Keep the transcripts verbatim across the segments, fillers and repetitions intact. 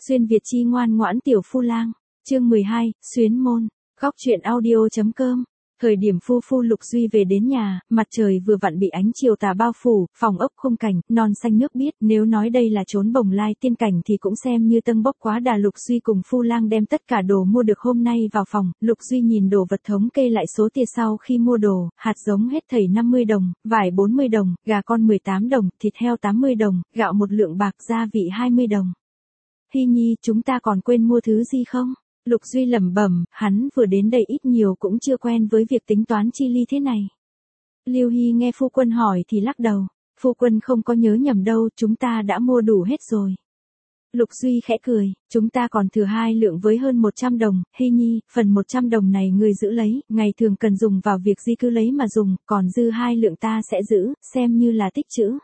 Xuyên Việt chi ngoan ngoãn tiểu phu lang. Chương mười hai, xuyến môn. Góc truyện audio.com. Thời điểm phu phu Lục Duy về đến nhà, mặt trời vừa vặn bị ánh chiều tà bao phủ, phòng ốc khung cảnh, non xanh nước biếc, nếu nói đây là chốn bồng lai tiên cảnh thì cũng xem như tâng bốc quá đà. Lục Duy cùng phu lang đem tất cả đồ mua được hôm nay vào phòng, Lục Duy nhìn đồ vật thống kê lại số tiền sau khi mua đồ, hạt giống hết thảy năm mươi đồng, vải bốn mươi đồng, gà con mười tám đồng, thịt heo tám mươi đồng, gạo một lượng bạc, gia vị hai mươi đồng. Hy Nhi, chúng ta còn quên mua thứ gì không? Lục Duy lẩm bẩm, hắn vừa đến đây ít nhiều cũng chưa quen với việc tính toán chi ly thế này. Lưu Hy nghe phu quân hỏi thì lắc đầu, phu quân không có nhớ nhầm đâu, chúng ta đã mua đủ hết rồi. Lục Duy khẽ cười, chúng ta còn thừa hai lượng với hơn một trăm đồng, Hy Nhi, phần một trăm đồng này ngươi giữ lấy, ngày thường cần dùng vào việc gì cứ lấy mà dùng, còn dư hai lượng ta sẽ giữ, xem như là tích trữ.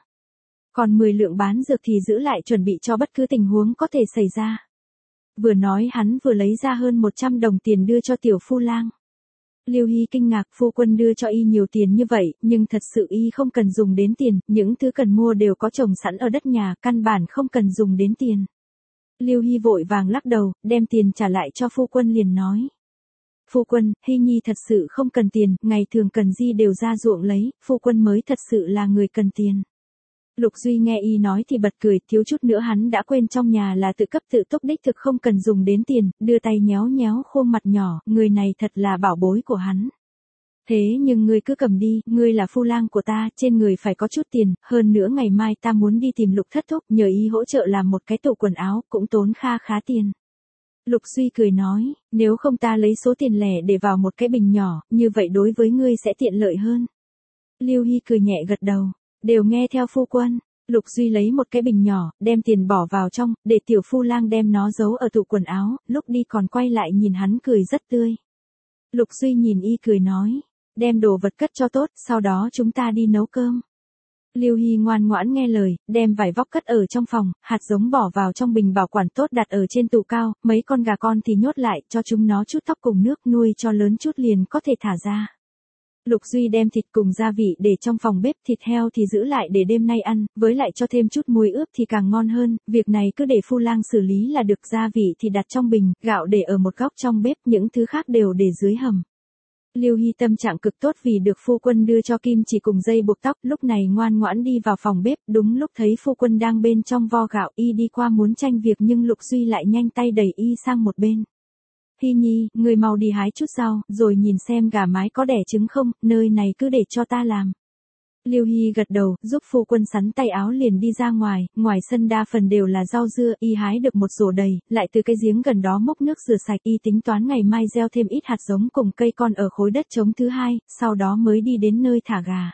Còn mười lượng bán dược thì giữ lại chuẩn bị cho bất cứ tình huống có thể xảy ra. Vừa nói hắn vừa lấy ra hơn một trăm đồng tiền đưa cho tiểu phu lang. Lưu Hy kinh ngạc, phu quân đưa cho y nhiều tiền như vậy, nhưng thật sự y không cần dùng đến tiền, những thứ cần mua đều có trồng sẵn ở đất nhà, căn bản không cần dùng đến tiền. Lưu Hy vội vàng lắc đầu, đem tiền trả lại cho phu quân liền nói. Phu quân, Hy Nhi thật sự không cần tiền, ngày thường cần gì đều ra ruộng lấy, phu quân mới thật sự là người cần tiền. Lục Duy nghe y nói thì bật cười, thiếu chút nữa hắn đã quên trong nhà là tự cấp tự túc đích thực không cần dùng đến tiền, đưa tay nhéo nhéo khuôn mặt nhỏ, người này thật là bảo bối của hắn. Thế nhưng ngươi cứ cầm đi, ngươi là phu lang của ta, trên người phải có chút tiền, hơn nữa ngày mai ta muốn đi tìm Lục thất thúc, nhờ y hỗ trợ làm một cái tủ quần áo, cũng tốn kha khá tiền. Lục Duy cười nói, nếu không ta lấy số tiền lẻ để vào một cái bình nhỏ, như vậy đối với ngươi sẽ tiện lợi hơn. Lưu Hy cười nhẹ gật đầu. Đều nghe theo phu quân. Lục Duy lấy một cái bình nhỏ, đem tiền bỏ vào trong, để tiểu phu lang đem nó giấu ở tủ quần áo, lúc đi còn quay lại nhìn hắn cười rất tươi. Lục Duy nhìn y cười nói, đem đồ vật cất cho tốt, sau đó chúng ta đi nấu cơm. Lưu Hy ngoan ngoãn nghe lời, đem vải vóc cất ở trong phòng, hạt giống bỏ vào trong bình bảo quản tốt đặt ở trên tủ cao, mấy con gà con thì nhốt lại, cho chúng nó chút tóc cùng nước, nuôi cho lớn chút liền có thể thả ra. Lục Duy đem thịt cùng gia vị để trong phòng bếp, thịt heo thì giữ lại để đêm nay ăn, với lại cho thêm chút muối ướp thì càng ngon hơn, việc này cứ để phu lang xử lý là được, gia vị thì đặt trong bình, gạo để ở một góc trong bếp, những thứ khác đều để dưới hầm. Lưu Hy tâm trạng cực tốt vì được phu quân đưa cho kim chỉ cùng dây buộc tóc, lúc này ngoan ngoãn đi vào phòng bếp, đúng lúc thấy phu quân đang bên trong vo gạo, y đi qua muốn tranh việc nhưng Lục Duy lại nhanh tay đẩy y sang một bên. Hy Nhi, người mau đi hái chút rau, rồi nhìn xem gà mái có đẻ trứng không, nơi này cứ để cho ta làm. Lưu Hy gật đầu, giúp phu quân sắn tay áo liền đi ra ngoài, ngoài sân đa phần đều là rau dưa, y hái được một rổ đầy, lại từ cái giếng gần đó múc nước rửa sạch, y tính toán ngày mai gieo thêm ít hạt giống cùng cây con ở khối đất trống thứ hai, sau đó mới đi đến nơi thả gà.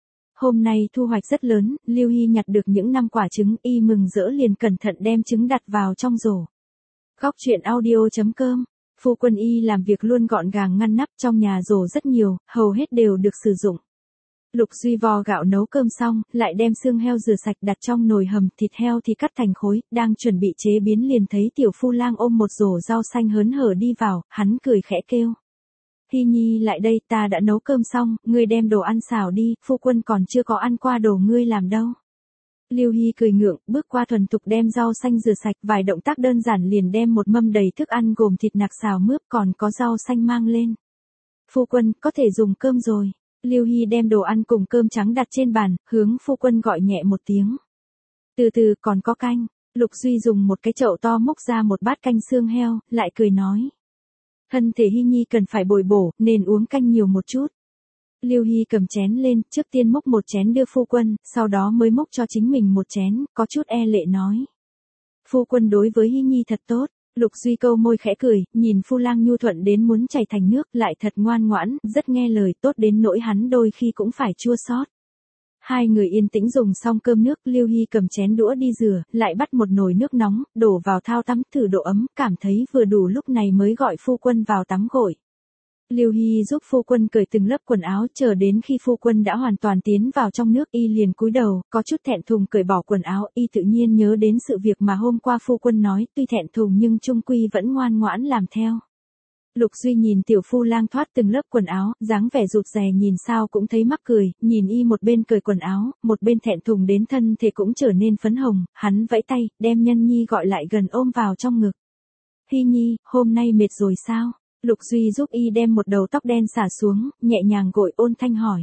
Hôm nay thu hoạch rất lớn, Lưu Hy nhặt được những năm quả trứng, y mừng rỡ liền cẩn thận đem trứng đặt vào trong rổ. Góc truyện audio.com. Phu quân y làm việc luôn gọn gàng ngăn nắp, trong nhà rổ rất nhiều, hầu hết đều được sử dụng. Lục Duy vo gạo nấu cơm xong, lại đem xương heo rửa sạch đặt trong nồi hầm, thịt heo thì cắt thành khối, đang chuẩn bị chế biến liền thấy tiểu phu lang ôm một rổ rau xanh hớn hở đi vào, hắn cười khẽ kêu. Hy Nhi lại đây, ta đã nấu cơm xong, ngươi đem đồ ăn xào đi, phu quân còn chưa có ăn qua đồ ngươi làm đâu. Lưu Hy cười ngượng, bước qua thuần thục đem rau xanh rửa sạch, vài động tác đơn giản liền đem một mâm đầy thức ăn gồm thịt nạc xào mướp còn có rau xanh mang lên. Phu quân, có thể dùng cơm rồi. Lưu Hy đem đồ ăn cùng cơm trắng đặt trên bàn, hướng phu quân gọi nhẹ một tiếng. Từ từ, còn có canh. Lục Duy dùng một cái chậu to múc ra một bát canh xương heo, lại cười nói. Thân thể Hy Nhi cần phải bồi bổ, nên uống canh nhiều một chút. Lưu Hy cầm chén lên, trước tiên múc một chén đưa phu quân, sau đó mới múc cho chính mình một chén, có chút e lệ nói. Phu quân đối với Hy Nhi thật tốt. Lục Duy câu môi khẽ cười, nhìn phu lang nhu thuận đến muốn chảy thành nước, lại thật ngoan ngoãn, rất nghe lời, tốt đến nỗi hắn đôi khi cũng phải chua xót. Hai người yên tĩnh dùng xong cơm nước, Lưu Hy cầm chén đũa đi rửa, lại bắt một nồi nước nóng, đổ vào thao tắm thử độ ấm, cảm thấy vừa đủ lúc này mới gọi phu quân vào tắm gội. Lưu Hy giúp phu quân cởi từng lớp quần áo, chờ đến khi phu quân đã hoàn toàn tiến vào trong nước, y liền cúi đầu, có chút thẹn thùng cởi bỏ quần áo, y tự nhiên nhớ đến sự việc mà hôm qua phu quân nói, tuy thẹn thùng nhưng chung quy vẫn ngoan ngoãn làm theo. Lục Duy nhìn tiểu phu lang thoát từng lớp quần áo, dáng vẻ rụt rè nhìn sao cũng thấy mắc cười, nhìn y một bên cởi quần áo, một bên thẹn thùng đến thân thể cũng trở nên phấn hồng, hắn vẫy tay, đem Nhân Nhi gọi lại gần ôm vào trong ngực. Hy Nhi, hôm nay mệt rồi sao? Lục Duy giúp y đem một đầu tóc đen xả xuống, nhẹ nhàng gội ôn thanh hỏi.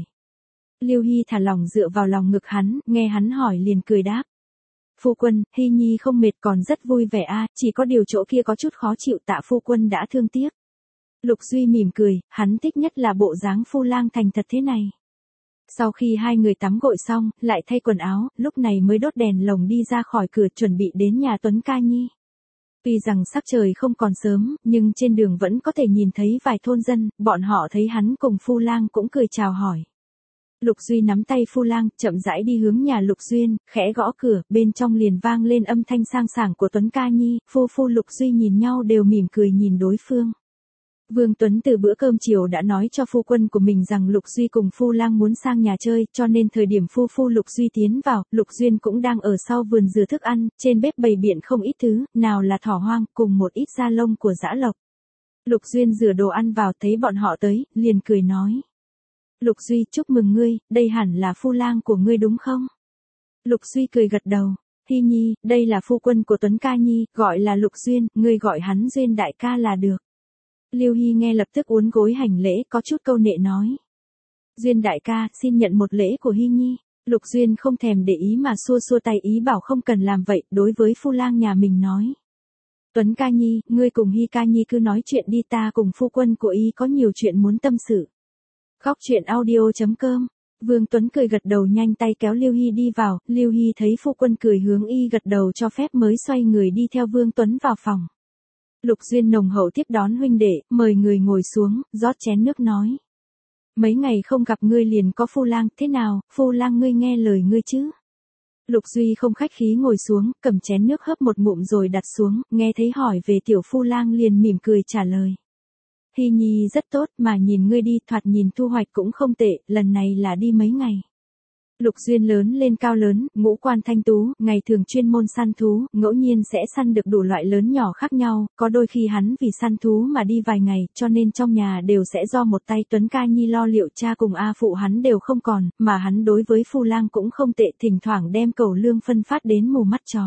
Lưu Hy thả lỏng dựa vào lòng ngực hắn, nghe hắn hỏi liền cười đáp. Phu quân, Hy Nhi không mệt còn rất vui vẻ a, chỉ có điều chỗ kia có chút khó chịu, tạ phu quân đã thương tiếc. Lục Duy mỉm cười, hắn thích nhất là bộ dáng phu lang thành thật thế này. Sau khi hai người tắm gội xong, lại thay quần áo, lúc này mới đốt đèn lồng đi ra khỏi cửa chuẩn bị đến nhà Tuấn Ca Nhi. Tuy rằng sắc trời không còn sớm, nhưng trên đường vẫn có thể nhìn thấy vài thôn dân, bọn họ thấy hắn cùng phu lang cũng cười chào hỏi. Lục Duy nắm tay phu lang, chậm rãi đi hướng nhà Lục Duyên, khẽ gõ cửa, bên trong liền vang lên âm thanh sang sảng của Tuấn Ca Nhi, phu phu Lục Duy nhìn nhau đều mỉm cười nhìn đối phương. Vương Tuấn từ bữa cơm chiều đã nói cho phu quân của mình rằng Lục Duy cùng phu lang muốn sang nhà chơi, cho nên thời điểm phu phu Lục Duy tiến vào, Lục Duyên cũng đang ở sau vườn dừa thức ăn, trên bếp bày biện không ít thứ, nào là thỏ hoang, cùng một ít da lông của dã lộc. Lục Duyên rửa đồ ăn vào thấy bọn họ tới, liền cười nói. Lục Duy, chúc mừng ngươi, đây hẳn là phu lang của ngươi đúng không? Lục Duy cười gật đầu. Hy Nhi, đây là phu quân của Tuấn Ca Nhi, gọi là Lục Duyên, ngươi gọi hắn Duyên đại ca là được. Lưu Hy nghe lập tức uốn gối hành lễ, có chút câu nệ nói. Duyên đại ca, xin nhận một lễ của Hy Nhi. Lục Duyên không thèm để ý mà xua xua tay ý bảo không cần làm vậy, đối với phu lang nhà mình nói. Tuấn Ca Nhi, ngươi cùng Hy Ca Nhi cứ nói chuyện đi, ta cùng phu quân của y có nhiều chuyện muốn tâm sự. Góc truyện audio chấm com. Vương Tuấn cười gật đầu nhanh tay kéo Lưu Hy đi vào, Lưu Hy thấy phu quân cười hướng y gật đầu cho phép mới xoay người đi theo Vương Tuấn vào phòng. Lục Duyên nồng hậu tiếp đón huynh đệ, mời người ngồi xuống, rót chén nước nói. Mấy ngày không gặp ngươi liền có phu lang, thế nào, phu lang ngươi nghe lời ngươi chứ? Lục Duy không khách khí ngồi xuống, cầm chén nước hớp một ngụm rồi đặt xuống, nghe thấy hỏi về tiểu phu lang liền mỉm cười trả lời. Hy Nhi rất tốt, mà nhìn ngươi đi, thoạt nhìn thu hoạch cũng không tệ, lần này là đi mấy ngày. Lục Duyên lớn lên cao lớn, ngũ quan thanh tú, ngày thường chuyên môn săn thú, ngẫu nhiên sẽ săn được đủ loại lớn nhỏ khác nhau, có đôi khi hắn vì săn thú mà đi vài ngày, cho nên trong nhà đều sẽ do một tay Tuấn Ca Nhi lo liệu, cha cùng A phụ hắn đều không còn, mà hắn đối với phu lang cũng không tệ, thỉnh thoảng đem cẩu lương phân phát đến mù mắt chó.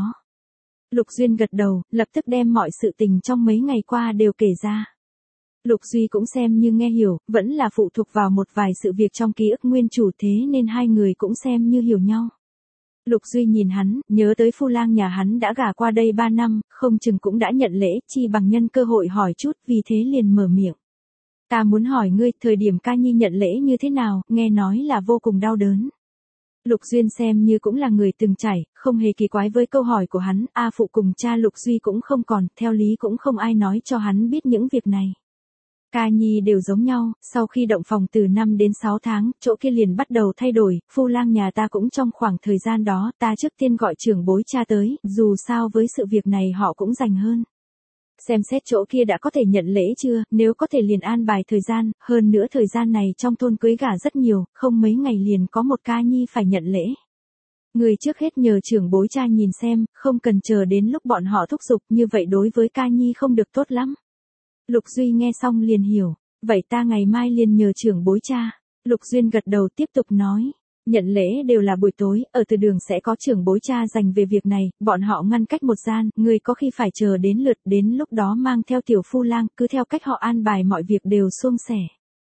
Lục Duyên gật đầu, lập tức đem mọi sự tình trong mấy ngày qua đều kể ra. Lục Duy cũng xem như nghe hiểu, vẫn là phụ thuộc vào một vài sự việc trong ký ức nguyên chủ, thế nên hai người cũng xem như hiểu nhau. Lục Duy nhìn hắn, nhớ tới phu lang nhà hắn đã gả qua đây ba năm, không chừng cũng đã nhận lễ, chi bằng nhân cơ hội hỏi chút, vì thế liền mở miệng. Ta muốn hỏi ngươi, thời điểm Ca Nhi nhận lễ như thế nào, nghe nói là vô cùng đau đớn. Lục Duyên xem như cũng là người từng trải, không hề kỳ quái với câu hỏi của hắn, A phụ cùng cha Lục Duy cũng không còn, theo lý cũng không ai nói cho hắn biết những việc này. Ca Nhi đều giống nhau, sau khi động phòng từ năm đến sáu tháng, chỗ kia liền bắt đầu thay đổi, phu lang nhà ta cũng trong khoảng thời gian đó, ta trước tiên gọi trưởng bối cha tới, dù sao với sự việc này họ cũng rành hơn. Xem xét chỗ kia đã có thể nhận lễ chưa, nếu có thể liền an bài thời gian, hơn nữa thời gian này trong thôn cưới gả rất nhiều, không mấy ngày liền có một Ca Nhi phải nhận lễ. Người trước hết nhờ trưởng bối cha nhìn xem, không cần chờ đến lúc bọn họ thúc giục, như vậy đối với Ca Nhi không được tốt lắm. Lục Duy nghe xong liền hiểu, vậy ta ngày mai liền nhờ trưởng bối cha. Lục Duyên gật đầu tiếp tục nói, nhận lễ đều là buổi tối, ở từ đường sẽ có trưởng bối cha dành về việc này, bọn họ ngăn cách một gian, người có khi phải chờ đến lượt, đến lúc đó mang theo tiểu phu lang, cứ theo cách họ an bài mọi việc đều suôn sẻ.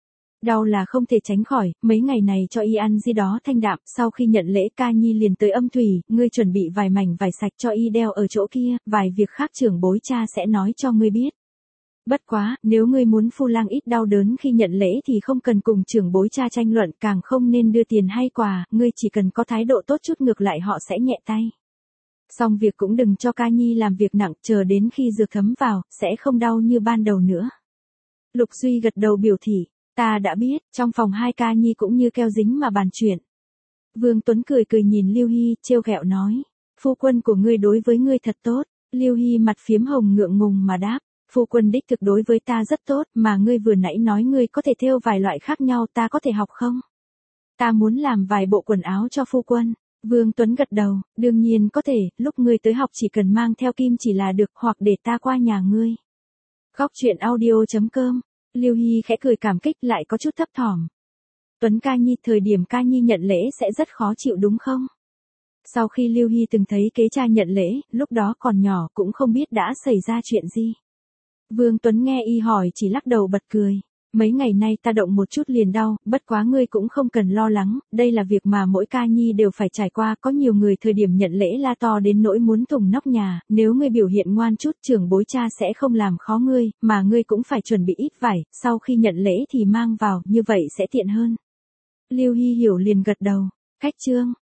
Đau là không thể tránh khỏi, mấy ngày này cho y ăn gì đó thanh đạm, sau khi nhận lễ Ca Nhi liền tới âm thủy, ngươi chuẩn bị vài mảnh vải sạch cho y đeo ở chỗ kia, vài việc khác trưởng bối cha sẽ nói cho ngươi biết. Bất quá, nếu ngươi muốn phu lang ít đau đớn khi nhận lễ thì không cần cùng trưởng bối cha tranh luận, càng không nên đưa tiền hay quà, ngươi chỉ cần có thái độ tốt chút ngược lại họ sẽ nhẹ tay. Xong việc cũng đừng cho Ca Nhi làm việc nặng, chờ đến khi dược thấm vào, sẽ không đau như ban đầu nữa. Lục Duy gật đầu biểu thị, ta đã biết, trong phòng hai Ca Nhi cũng như keo dính mà bàn chuyện. Vương Tuấn cười cười nhìn Lưu Hy, trêu ghẹo nói, phu quân của ngươi đối với ngươi thật tốt. Lưu Hy mặt phiếm hồng ngượng ngùng mà đáp. Phu quân đích thực đối với ta rất tốt, mà ngươi vừa nãy nói ngươi có thể thêu vài loại khác nhau, ta có thể học không? Ta muốn làm vài bộ quần áo cho phu quân. Vương Tuấn gật đầu, đương nhiên có thể, lúc ngươi tới học chỉ cần mang theo kim chỉ là được, hoặc để ta qua nhà ngươi. Góc truyện audio chấm com Lưu Hy khẽ cười cảm kích lại có chút thấp thỏm. Tuấn ca nhi, thời điểm ca nhi nhận lễ sẽ rất khó chịu đúng không? Sau khi Lưu Hy từng thấy kế cha nhận lễ, lúc đó còn nhỏ cũng không biết đã xảy ra chuyện gì. Vương Tuấn nghe y hỏi chỉ lắc đầu bật cười. Mấy ngày nay ta động một chút liền đau, bất quá ngươi cũng không cần lo lắng, đây là việc mà mỗi ca nhi đều phải trải qua, có nhiều người thời điểm nhận lễ la to đến nỗi muốn thủng nóc nhà, nếu ngươi biểu hiện ngoan chút trưởng bối cha sẽ không làm khó ngươi, mà ngươi cũng phải chuẩn bị ít vải, sau khi nhận lễ thì mang vào, như vậy sẽ tiện hơn. Lưu Hy hiểu liền gật đầu. Khách trương,